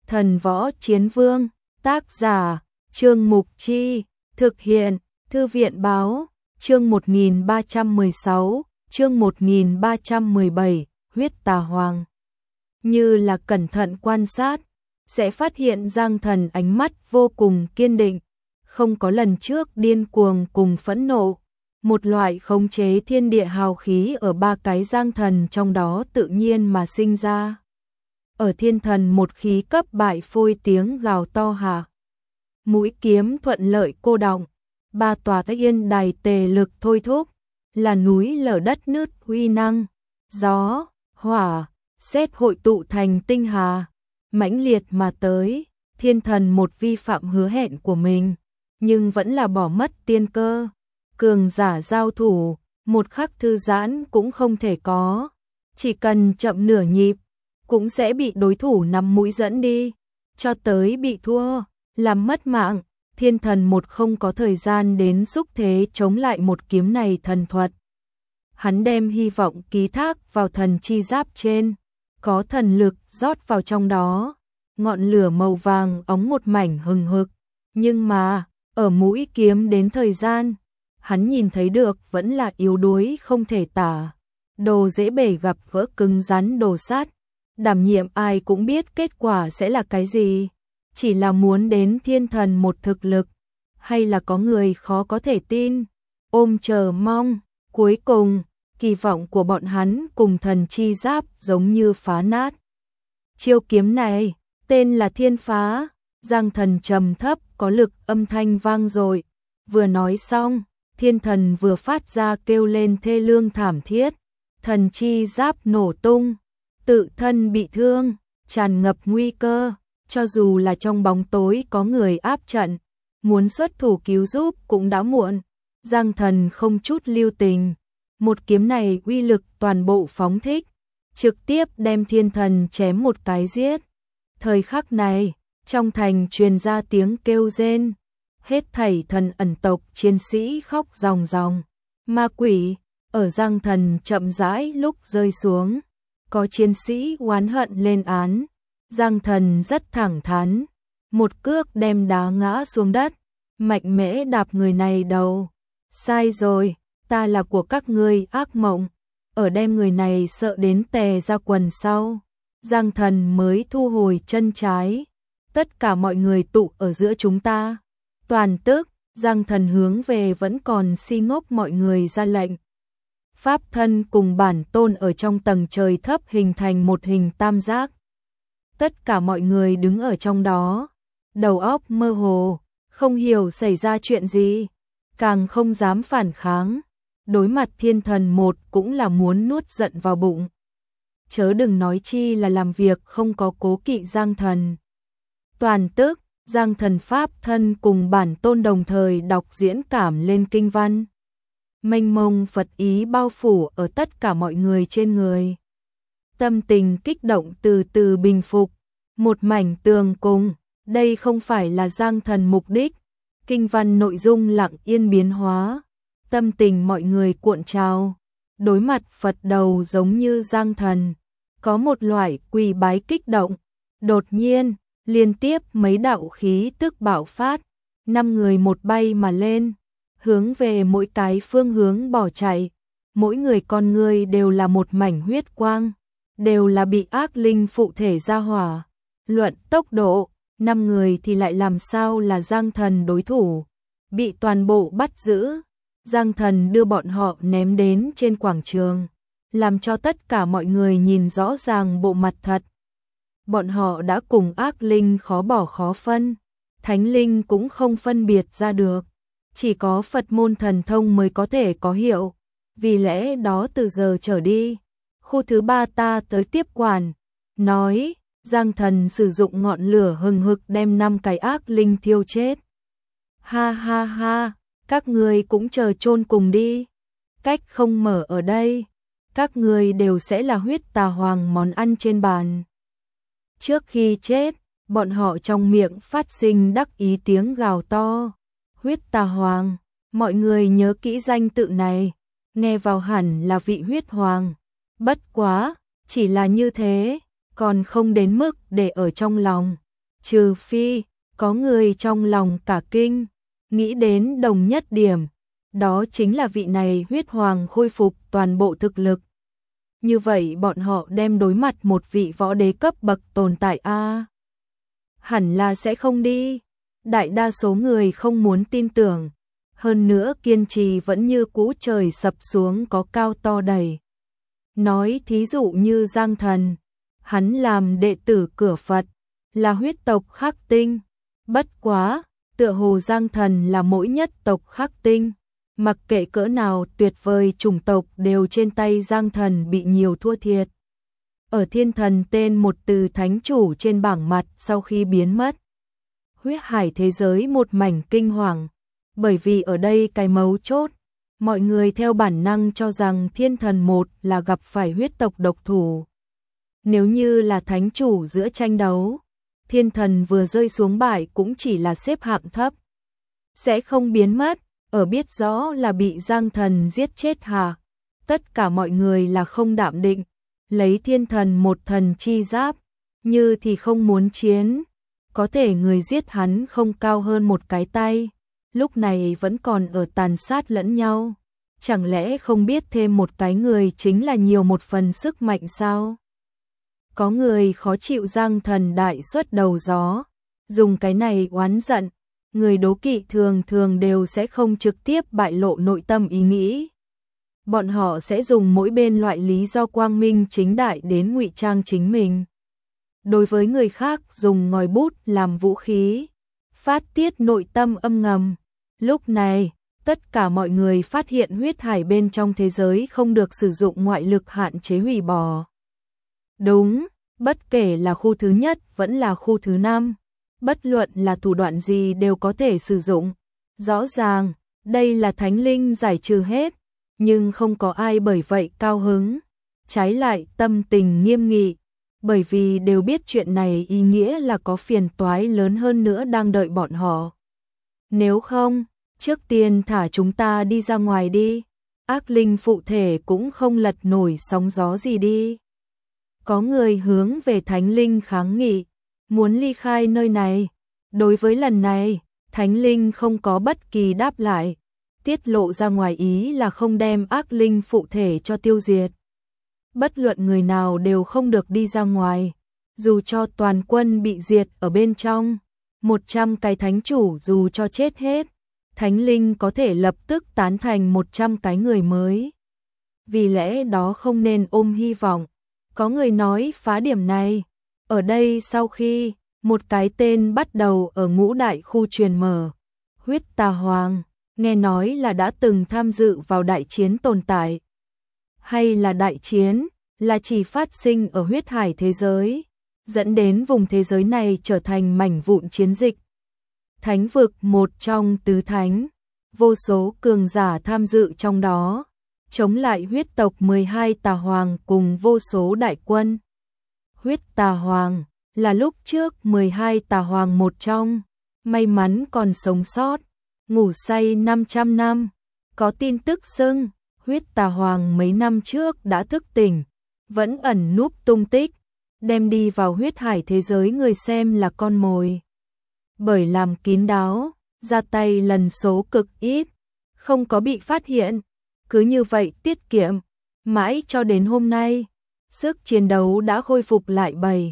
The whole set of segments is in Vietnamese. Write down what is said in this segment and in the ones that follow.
Thần Võ Chiến Vương, tác giả, Trương Mục Chi, thực hiện, Thư viện Báo, chương 1316, chương 1317, huyết tà hoàng. Như là cẩn thận quan sát, sẽ phát hiện Giang Thần ánh mắt vô cùng kiên định, không có lần trước điên cuồng cùng phẫn nộ, một loại khống chế thiên địa hào khí ở ba cái Giang Thần trong đó tự nhiên mà sinh ra. Ở thiên thần một khí cấp bại phôi tiếng gào to hạ, mũi kiếm thuận lợi cô đọng, ba tòa Thái Yên đài tề lực thôi thúc, là núi lở đất nứt uy năng, gió, hỏa, sét hội tụ thành tinh hà, mãnh liệt mà tới. Thiên thần một vi phạm hứa hẹn của mình, nhưng vẫn là bỏ mất tiên cơ. Cường giả giao thủ, một khắc thư giãn cũng không thể có, chỉ cần chậm nửa nhịp, cũng sẽ bị đối thủ nắm mũi dẫn đi, cho tới bị thua, làm mất mạng. Thiên thần một không có thời gian đến xúc thế chống lại một kiếm này thần thuật. Hắn đem hy vọng ký thác vào thần chi giáp trên, có thần lực rót vào trong đó, ngọn lửa màu vàng óng một mảnh hừng hực, nhưng mà, ở mũi kiếm đến thời gian, hắn nhìn thấy được vẫn là yếu đuối không thể tả, đồ dễ bể gặp vỡ cứng rắn đồ sát, đảm nhiệm ai cũng biết kết quả sẽ là cái gì, chỉ là muốn đến thiên thần một thực lực, hay là có người khó có thể tin, ôm chờ mong, cuối cùng, kỳ vọng của bọn hắn cùng thần chi giáp giống như phá nát. Chiêu kiếm này, tên là Thiên Phá, Giang Thần trầm thấp có lực âm thanh vang dội, vừa nói xong, thiên thần vừa phát ra kêu lên thê lương thảm thiết, thần chi giáp nổ tung, tự thân bị thương, tràn ngập nguy cơ, cho dù là trong bóng tối có người áp trận, muốn xuất thủ cứu giúp cũng đã muộn. Giang Thần không chút lưu tình, một kiếm này uy lực toàn bộ phóng thích, trực tiếp đem thiên thần chém một cái giết. Thời khắc này, trong thành truyền ra tiếng kêu rên, hết thảy thần ẩn tộc chiến sĩ khóc ròng ròng. Ma quỷ, ở Giang Thần chậm rãi lúc rơi xuống, có chiến sĩ oán hận lên án. Giang Thần rất thẳng thắn, một cước đem đá ngã xuống đất, mạnh mẽ đạp người này đầu. Sai rồi, ta là của các ngươi ác mộng, ở đem người này sợ đến tè ra quần sau. Giang Thần mới thu hồi chân trái, tất cả mọi người tụ ở giữa chúng ta. Toàn tức, Giang Thần hướng về vẫn còn si ngốc mọi người ra lệnh. Pháp thân cùng bản tôn ở trong tầng trời thấp hình thành một hình tam giác. Tất cả mọi người đứng ở trong đó, đầu óc mơ hồ, không hiểu xảy ra chuyện gì, càng không dám phản kháng. Đối mặt thiên thần một cũng là muốn nuốt giận vào bụng. Chớ đừng nói chi là làm việc không có cố kỵ Giang Thần. Toàn tức, Giang Thần pháp thân cùng bản tôn đồng thời đọc diễn cảm lên kinh văn. Mênh mông Phật ý bao phủ ở tất cả mọi người trên người. Tâm tình kích động từ từ bình phục, một mảnh tường cùng, đây không phải là Giang Thần mục đích. Kinh văn nội dung lặng yên biến hóa, tâm tình mọi người cuộn trào. Đối mặt Phật đầu giống như Giang Thần, có một loại quỳ bái kích động. Đột nhiên, liên tiếp mấy đạo khí tức bạo phát, 5 người một bay mà lên, hướng về mỗi cái phương hướng bỏ chạy. Mỗi người con người đều là một mảnh huyết quang, đều là bị ác linh phụ thể ra hỏa. Luận tốc độ, 5 người thì lại làm sao là Giang Thần đối thủ, bị toàn bộ bắt giữ. Giang Thần đưa bọn họ ném đến trên quảng trường, làm cho tất cả mọi người nhìn rõ ràng bộ mặt thật. Bọn họ đã cùng ác linh khó bỏ khó phân, thánh linh cũng không phân biệt ra được, chỉ có Phật môn thần thông mới có thể có hiệu. Vì lẽ đó từ giờ trở đi, khu thứ 3 ta tới tiếp quản. Nói, Giang Thần sử dụng ngọn lửa hừng hực đem 5 cái ác linh thiêu chết. Ha ha ha, các ngươi cũng chờ chôn cùng đi. Cách không mở ở đây, các ngươi đều sẽ là huyết tà hoàng món ăn trên bàn. Trước khi chết, bọn họ trong miệng phát sinh đắc ý tiếng gào to. Huyết tà hoàng, mọi người nhớ kỹ danh tự này, nghe vào hẳn là vị huyết hoàng. Bất quá, chỉ là như thế, còn không đến mức để ở trong lòng. trừ phi có người trong lòng cả kinh, nghĩ đến đồng nhất điểm, đó chính là vị này huyết hoàng khôi phục toàn bộ thực lực. Như vậy bọn họ đem đối mặt một vị võ đế cấp bậc tồn tại hẳn là sẽ không đi. Đại đa số người không muốn tin tưởng, hơn nữa kiên trì vẫn như cũ trời sập xuống có cao to đầy. Nói thí dụ như Giang Thần, hắn làm đệ tử cửa Phật, là huyết tộc Khắc Tinh, bất quá, tựa hồ Giang Thần là mỗi nhất tộc Khắc Tinh, mặc kệ cỡ nào tuyệt vời chủng tộc đều trên tay Giang Thần bị nhiều thua thiệt. Ở Thiên Thần tên một từ thánh chủ trên bảng mặt sau khi biến mất, huyết hải thế giới một mảnh kinh hoàng, bởi vì ở đây cái mấu chốt, mọi người theo bản năng cho rằng Thiên Thần một là gặp phải huyết tộc độc thủ. Nếu như là thánh chủ giữa tranh đấu, Thiên Thần vừa rơi xuống bại cũng chỉ là xếp hạng thấp, sẽ không biến mất, ở biết rõ là bị Giang Thần giết chết hả? Tất cả mọi người là không đạm định, lấy Thiên Thần một thần chi giáp, như thì không muốn chiến, có thể người giết hắn không cao hơn một cái tay, lúc này vẫn còn ở tàn sát lẫn nhau, chẳng lẽ không biết thêm một cái người chính là nhiều một phần sức mạnh sao? Có người khó chịu Giang Thần đại xuất đầu gió, dùng cái này oán giận, người đố kỵ thường thường đều sẽ không trực tiếp bại lộ nội tâm ý nghĩ. Bọn họ sẽ dùng mỗi bên loại lý do quang minh chính đại đến ngụy trang chính mình. Đối với người khác dùng ngòi bút làm vũ khí, phát tiết nội tâm âm ngầm. Lúc này, tất cả mọi người phát hiện huyết hải bên trong thế giới không được sử dụng ngoại lực hạn chế hủy bỏ. Đúng, bất kể là khu thứ nhất vẫn là khu thứ 5, bất luận là thủ đoạn gì đều có thể sử dụng. Rõ ràng, đây là thánh linh giải trừ hết, nhưng không có ai bởi vậy cao hứng. Trái lại tâm tình nghiêm nghị, bởi vì đều biết chuyện này ý nghĩa là có phiền toái lớn hơn nữa đang đợi bọn họ. Nếu không, trước tiên thả chúng ta đi ra ngoài đi, ác linh phụ thể cũng không lật nổi sóng gió gì đi. Có người hướng về thánh linh kháng nghị, muốn ly khai nơi này. Đối với lần này, thánh linh không có bất kỳ đáp lại, tiết lộ ra ngoài ý là không đem ác linh phụ thể cho tiêu diệt. Bất luận người nào đều không được đi ra ngoài, dù cho toàn quân bị diệt ở bên trong, 100 cái thánh chủ dù cho chết hết, thánh linh có thể lập tức tán thành 100 cái người mới. Vì lẽ đó không nên ôm hy vọng. Có người nói phá điểm này, ở đây sau khi một cái tên bắt đầu ở ngũ đại khu truyền mở, huyết tà hoàng, nghe nói là đã từng tham dự vào đại chiến tồn tại. Hay là đại chiến, là chỉ phát sinh ở huyết hải thế giới, dẫn đến vùng thế giới này trở thành mảnh vụn chiến dịch. Thánh vực một trong tứ thánh, vô số cường giả tham dự trong đó, chống lại huyết tộc 12 tà hoàng cùng vô số đại quân. Huyết tà hoàng là lúc trước 12 tà hoàng một trong, may mắn còn sống sót, ngủ say 500 năm. Có tin tức xưng, huyết tà hoàng mấy năm trước đã thức tỉnh, vẫn ẩn núp tung tích, đem đi vào huyết hải thế giới người xem là con mồi. Bởi làm kín đáo, ra tay lần số cực ít, không có bị phát hiện, cứ như vậy tiết kiệm, mãi cho đến hôm nay, sức chiến đấu đã khôi phục lại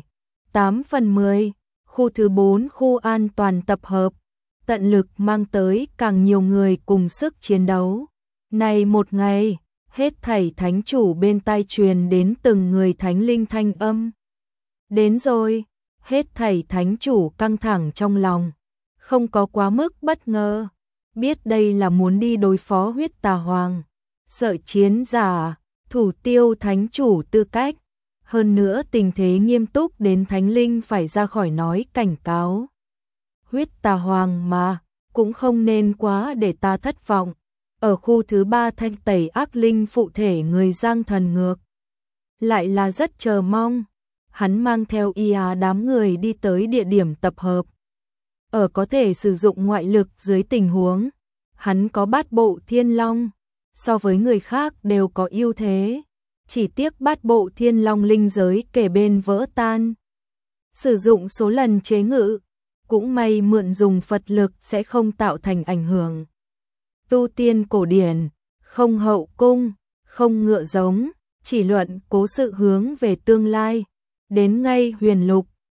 7/8/10, khu thứ 4 khu an toàn tập hợp, tận lực mang tới càng nhiều người cùng sức chiến đấu. Này một ngày, hết thảy thánh chủ bên tai truyền đến từng người thánh linh thanh âm. Đến rồi, hết thảy thánh chủ căng thẳng trong lòng, không có quá mức bất ngờ, biết đây là muốn đi đối phó huyết tà hoàng. Sợ chiến giả, thủ tiêu thánh chủ tư cách, hơn nữa tình thế nghiêm túc đến thánh linh phải ra khỏi nói cảnh cáo. Huyết tà hoàng mà, cũng không nên quá để ta thất vọng. Ở khu thứ 3 thanh tẩy ác linh phụ thể người Giang Thần ngược lại là rất chờ mong. Hắn mang theo đám người đi tới địa điểm tập hợp. Ở có thể sử dụng ngoại lực dưới tình huống, hắn có bát bộ thiên long, so với người khác đều có ưu thế, chỉ tiếc bát bộ thiên long linh giới kề bên vỡ tan. Sử dụng số lần chế ngự, cũng may mượn dùng Phật lực sẽ không tạo thành ảnh hưởng. Tu tiên cổ điển, không hậu cung, không ngựa giống, chỉ luận cố sự hướng về tương lai. Đến ngay huyền lục,